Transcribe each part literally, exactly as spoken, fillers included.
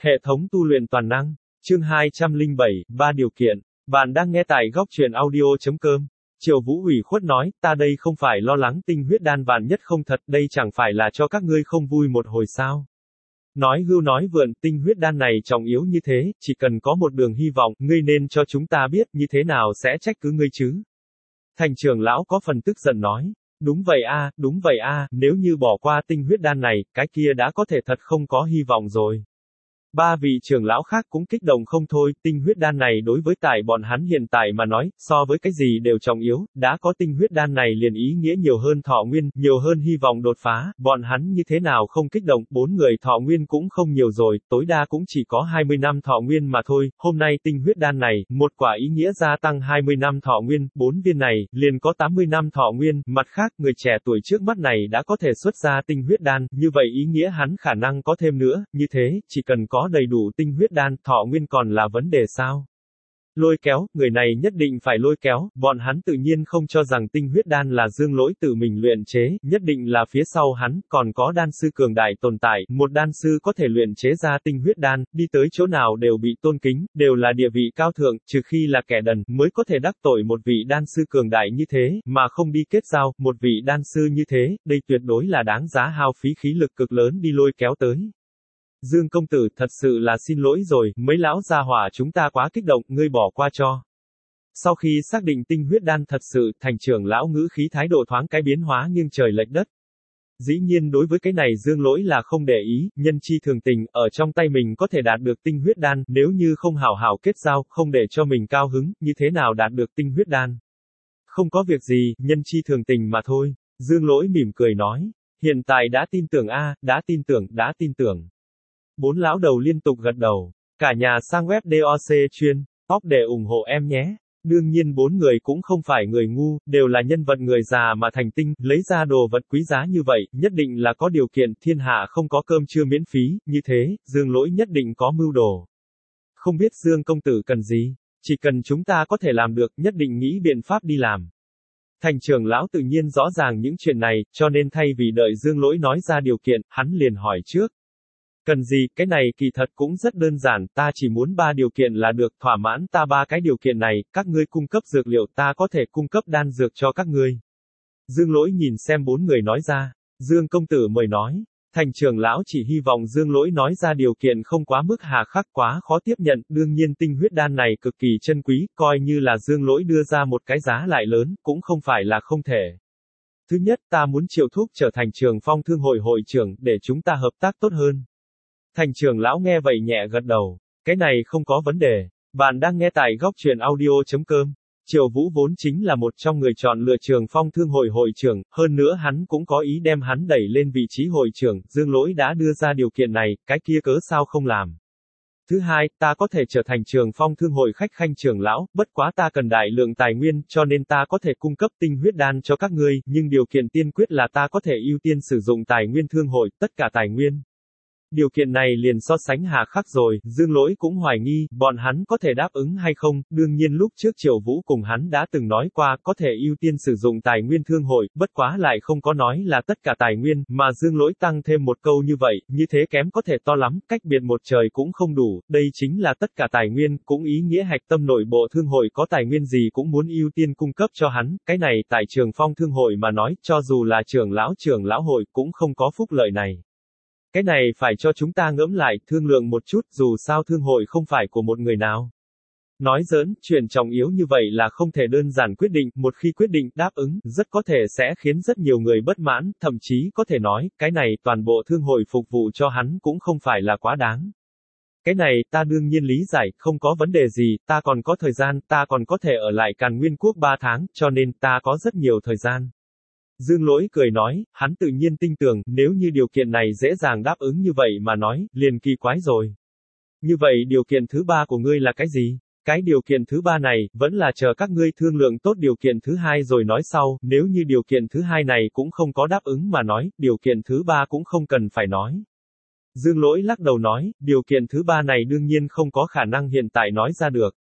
Hệ thống tu luyện toàn năng. Chương hai trăm lẻ bảy, ba điều kiện. Bạn đang nghe tại góc truyện audio.com. Triệu Vũ ủy khuất nói, ta đây không phải lo lắng tinh huyết đan vạn nhất không thật, đây chẳng phải là cho các ngươi không vui một hồi sao. Nói hưu nói vượn, tinh huyết đan này trọng yếu như thế, chỉ cần có một đường hy vọng, ngươi nên cho chúng ta biết, như thế nào sẽ trách cứ ngươi chứ. Thành trưởng lão có phần tức giận nói. Đúng vậy a, đúng vậy a, nếu như bỏ qua tinh huyết đan này, cái kia đã có thể thật không có hy vọng rồi. Ba vị trưởng lão khác cũng kích động không thôi, tinh huyết đan này đối với tại bọn hắn hiện tại mà nói, so với cái gì đều trọng yếu, đã có tinh huyết đan này liền ý nghĩa nhiều hơn thọ nguyên, nhiều hơn hy vọng đột phá, bọn hắn như thế nào không kích động, bốn người thọ nguyên cũng không nhiều rồi, tối đa cũng chỉ có hai mươi năm thọ nguyên mà thôi, hôm nay tinh huyết đan này, một quả ý nghĩa gia tăng hai mươi năm thọ nguyên, bốn viên này, liền có tám mươi năm thọ nguyên, mặt khác, người trẻ tuổi trước mắt này đã có thể xuất ra tinh huyết đan, như vậy ý nghĩa hắn khả năng có thêm nữa, như thế, chỉ cần có đầy đủ tinh huyết đan, thọ nguyên còn là vấn đề sao? Lôi kéo, người này nhất định phải lôi kéo, bọn hắn tự nhiên không cho rằng tinh huyết đan là Dương Lỗi tự mình luyện chế, nhất định là phía sau hắn, còn có đan sư cường đại tồn tại, một đan sư có thể luyện chế ra tinh huyết đan, đi tới chỗ nào đều bị tôn kính, đều là địa vị cao thượng, trừ khi là kẻ đần, mới có thể đắc tội một vị đan sư cường đại như thế, mà không đi kết giao, một vị đan sư như thế, đây tuyệt đối là đáng giá hao phí khí lực cực lớn đi lôi kéo tới. Dương công tử, thật sự là xin lỗi rồi, mấy lão gia hỏa chúng ta quá kích động, ngươi bỏ qua cho. Sau khi xác định tinh huyết đan thật sự, thành trưởng lão ngữ khí thái độ thoáng cái biến hóa nghiêng trời lệch đất. Dĩ nhiên đối với cái này Dương Lỗi là không để ý, nhân chi thường tình, ở trong tay mình có thể đạt được tinh huyết đan, nếu như không hảo hảo kết giao, không để cho mình cao hứng, như thế nào đạt được tinh huyết đan. Không có việc gì, nhân chi thường tình mà thôi, Dương Lỗi mỉm cười nói, hiện tại đã tin tưởng a, đã tin tưởng, đã tin tưởng. Bốn lão đầu liên tục gật đầu. Cả nhà sang web doc chuyên top để ủng hộ em nhé. Đương nhiên bốn người cũng không phải người ngu, đều là nhân vật người già mà thành tinh, lấy ra đồ vật quý giá như vậy, nhất định là có điều kiện, thiên hạ không có cơm trưa miễn phí, như thế, Dương Lỗi nhất định có mưu đồ. Không biết Dương công tử cần gì, chỉ cần chúng ta có thể làm được, nhất định nghĩ biện pháp đi làm. Thành trưởng lão tự nhiên rõ ràng những chuyện này, cho nên thay vì đợi Dương Lỗi nói ra điều kiện, hắn liền hỏi trước. Cần gì, cái này kỳ thật cũng rất đơn giản, ta chỉ muốn ba điều kiện là được, thỏa mãn ta ba cái điều kiện này, các ngươi cung cấp dược liệu, ta có thể cung cấp đan dược cho các ngươi. Dương Lỗi nhìn xem bốn người nói ra, Dương công tử mời nói, thành trưởng lão chỉ hy vọng Dương Lỗi nói ra điều kiện không quá mức hà khắc quá khó tiếp nhận, đương nhiên tinh huyết đan này cực kỳ chân quý, coi như là Dương Lỗi đưa ra một cái giá lại lớn, cũng không phải là không thể. Thứ nhất, ta muốn Triệu Thúc trở thành Trường Phong Thương hội hội trưởng, để chúng ta hợp tác tốt hơn. Thành trưởng lão nghe vậy nhẹ gật đầu. Cái này không có vấn đề. Bạn đang nghe tại góc truyện audio.com. Triệu Vũ vốn chính là một trong người chọn lựa Trường Phong Thương hội hội trưởng, hơn nữa hắn cũng có ý đem hắn đẩy lên vị trí hội trưởng, Dương Lỗi đã đưa ra điều kiện này, cái kia cớ sao không làm. Thứ hai, ta có thể trở thành Trường Phong Thương hội khách khanh trưởng lão, bất quá ta cần đại lượng tài nguyên, cho nên ta có thể cung cấp tinh huyết đan cho các ngươi, nhưng điều kiện tiên quyết là ta có thể ưu tiên sử dụng tài nguyên thương hội, tất cả tài nguyên. Điều kiện này liền so sánh hà khắc rồi, Dương Lỗi cũng hoài nghi, bọn hắn có thể đáp ứng hay không, đương nhiên lúc trước Triệu Vũ cùng hắn đã từng nói qua, có thể ưu tiên sử dụng tài nguyên thương hội, bất quá lại không có nói là tất cả tài nguyên, mà Dương Lỗi tăng thêm một câu như vậy, như thế kém có thể to lắm, cách biệt một trời cũng không đủ, đây chính là tất cả tài nguyên, cũng ý nghĩa hạch tâm nội bộ thương hội có tài nguyên gì cũng muốn ưu tiên cung cấp cho hắn, cái này tại Trường Phong Thương hội mà nói, cho dù là trưởng lão trưởng lão hội cũng không có phúc lợi này. Cái này phải cho chúng ta ngẫm lại, thương lượng một chút, dù sao thương hội không phải của một người nào. Nói giỡn, chuyện trọng yếu như vậy là không thể đơn giản quyết định, một khi quyết định, đáp ứng, rất có thể sẽ khiến rất nhiều người bất mãn, thậm chí có thể nói, cái này toàn bộ thương hội phục vụ cho hắn cũng không phải là quá đáng. Cái này, ta đương nhiên lý giải, không có vấn đề gì, ta còn có thời gian, ta còn có thể ở lại Càn Nguyên Quốc ba tháng, cho nên ta có rất nhiều thời gian. Dương Lỗi cười nói, hắn tự nhiên tin tưởng, nếu như điều kiện này dễ dàng đáp ứng như vậy mà nói, liền kỳ quái rồi. Như vậy điều kiện thứ ba của ngươi là cái gì? Cái điều kiện thứ ba này, vẫn là chờ các ngươi thương lượng tốt điều kiện thứ hai rồi nói sau, nếu như điều kiện thứ hai này cũng không có đáp ứng mà nói, điều kiện thứ ba cũng không cần phải nói. Dương Lỗi lắc đầu nói, điều kiện thứ ba này đương nhiên không có khả năng hiện tại nói ra được.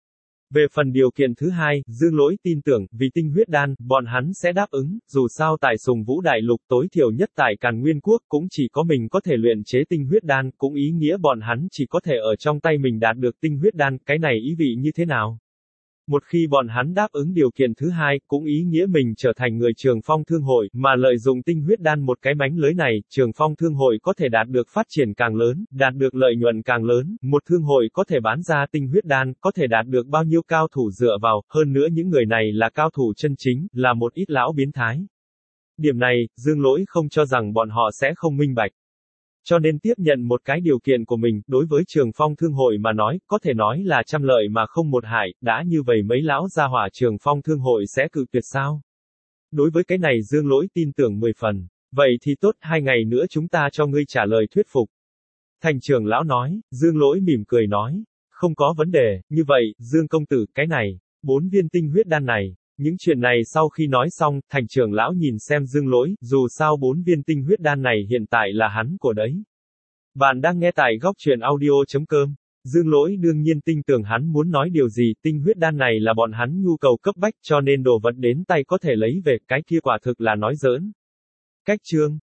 Về phần điều kiện thứ hai, Dương Lỗi tin tưởng, vì tinh huyết đan, bọn hắn sẽ đáp ứng, dù sao tại Sùng Vũ Đại Lục tối thiểu nhất tại Càn Nguyên Quốc cũng chỉ có mình có thể luyện chế tinh huyết đan, cũng ý nghĩa bọn hắn chỉ có thể ở trong tay mình đạt được tinh huyết đan, cái này ý vị như thế nào? Một khi bọn hắn đáp ứng điều kiện thứ hai, cũng ý nghĩa mình trở thành người Trường Phong Thương Hội, mà lợi dụng tinh huyết đan một cái mánh lưới này, Trường Phong Thương Hội có thể đạt được phát triển càng lớn, đạt được lợi nhuận càng lớn, một thương hội có thể bán ra tinh huyết đan, có thể đạt được bao nhiêu cao thủ dựa vào, hơn nữa những người này là cao thủ chân chính, là một ít lão biến thái. Điểm này, Dương Lỗi không cho rằng bọn họ sẽ không minh bạch. Cho nên tiếp nhận một cái điều kiện của mình, đối với Trường Phong Thương Hội mà nói, có thể nói là trăm lợi mà không một hại, đã như vậy mấy lão gia hỏa Trường Phong Thương Hội sẽ cự tuyệt sao? Đối với cái này Dương Lỗi tin tưởng mười phần. Vậy thì tốt, hai ngày nữa chúng ta cho ngươi trả lời thuyết phục. Thành trưởng lão nói, Dương Lỗi mỉm cười nói, không có vấn đề, như vậy, Dương công tử, cái này, bốn viên tinh huyết đan này. Những chuyện này sau khi nói xong, thành trưởng lão nhìn xem Dương Lỗi, dù sao bốn viên tinh huyết đan này hiện tại là hắn của đấy. Bạn đang nghe tại góc truyện audio.com. Dương Lỗi đương nhiên tin tưởng hắn muốn nói điều gì, tinh huyết đan này là bọn hắn nhu cầu cấp bách cho nên đồ vật đến tay có thể lấy về, cái kia quả thực là nói giỡn. Cách chương